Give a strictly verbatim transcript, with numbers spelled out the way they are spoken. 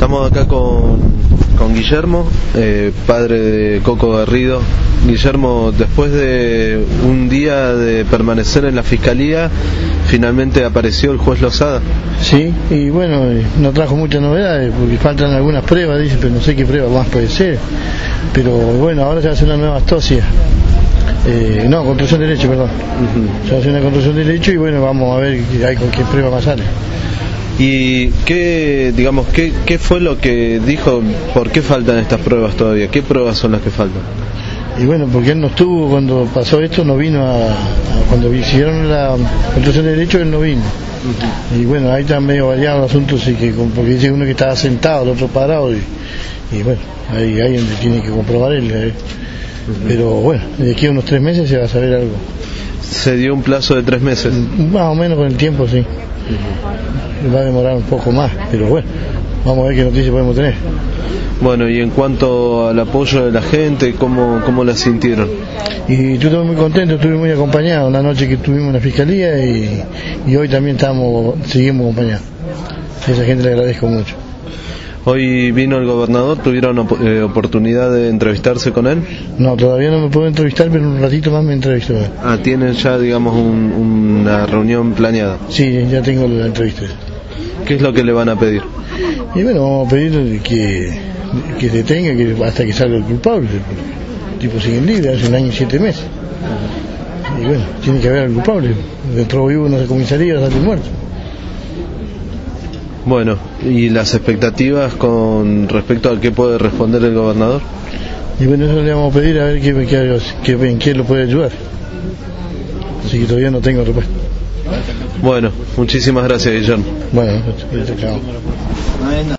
Estamos acá con, con Guillermo, eh, padre de Coco Garrido. Guillermo, después de un día de permanecer en la fiscalía, finalmente apareció el juez Lozada. Sí, y bueno, no trajo muchas novedades porque faltan algunas pruebas, dice, pero no sé qué pruebas más puede ser. Pero bueno, ahora se va a hacer una nueva astosia. Eh, no, construcción de derecho, perdón. Uh-huh. Se va a hacer una construcción de derecho y bueno, vamos a ver qué hay, con qué prueba más sale. ¿Y qué, digamos, qué, qué fue lo que dijo? ¿Por qué faltan estas pruebas todavía? ¿Qué pruebas son las que faltan? Y bueno, porque él no estuvo cuando pasó esto, no vino a, a cuando hicieron la construcción de derecho, él no vino. Uh-huh. Y bueno, ahí está medio variado el asunto, así que, porque dice uno que estaba sentado, el otro parado, y, y bueno, ahí hay donde tiene que comprobar él. Eh. Uh-huh. Pero bueno, de aquí a unos tres meses se va a saber algo. ¿Se dio un plazo de tres meses? Más o menos con el tiempo, sí. Uh-huh. Va a demorar un poco más, pero bueno, vamos a ver qué noticias podemos tener. Bueno, y en cuanto al apoyo de la gente, ¿cómo, cómo la sintieron? Y yo estuve muy contento, estuve muy acompañado la noche que estuvimos en la fiscalía y, y hoy también estamos, seguimos acompañados. A esa gente le agradezco mucho. Hoy vino el gobernador, ¿tuvieron op- eh, oportunidad de entrevistarse con él? No, todavía no me puedo entrevistar, pero un ratito más me entrevisto. Ah, ¿tienen ya, digamos, un, una reunión planeada? Sí, ya tengo la entrevista. ¿Qué es lo que le van a pedir? Y bueno, vamos a pedir que, que se detenga que hasta que salga el culpable. El tipo sigue libre hace un año y siete meses. Y bueno, tiene que haber al culpable. Dentro vivo en la comisaría sale muerto. Bueno, ¿y las expectativas con respecto a qué puede responder el gobernador? Y bueno, eso le vamos a pedir a ver qué, qué, qué, en qué lo puede ayudar. Así que todavía no tengo respuesta. Bueno, muchísimas gracias, Guillermo. Bueno, chao.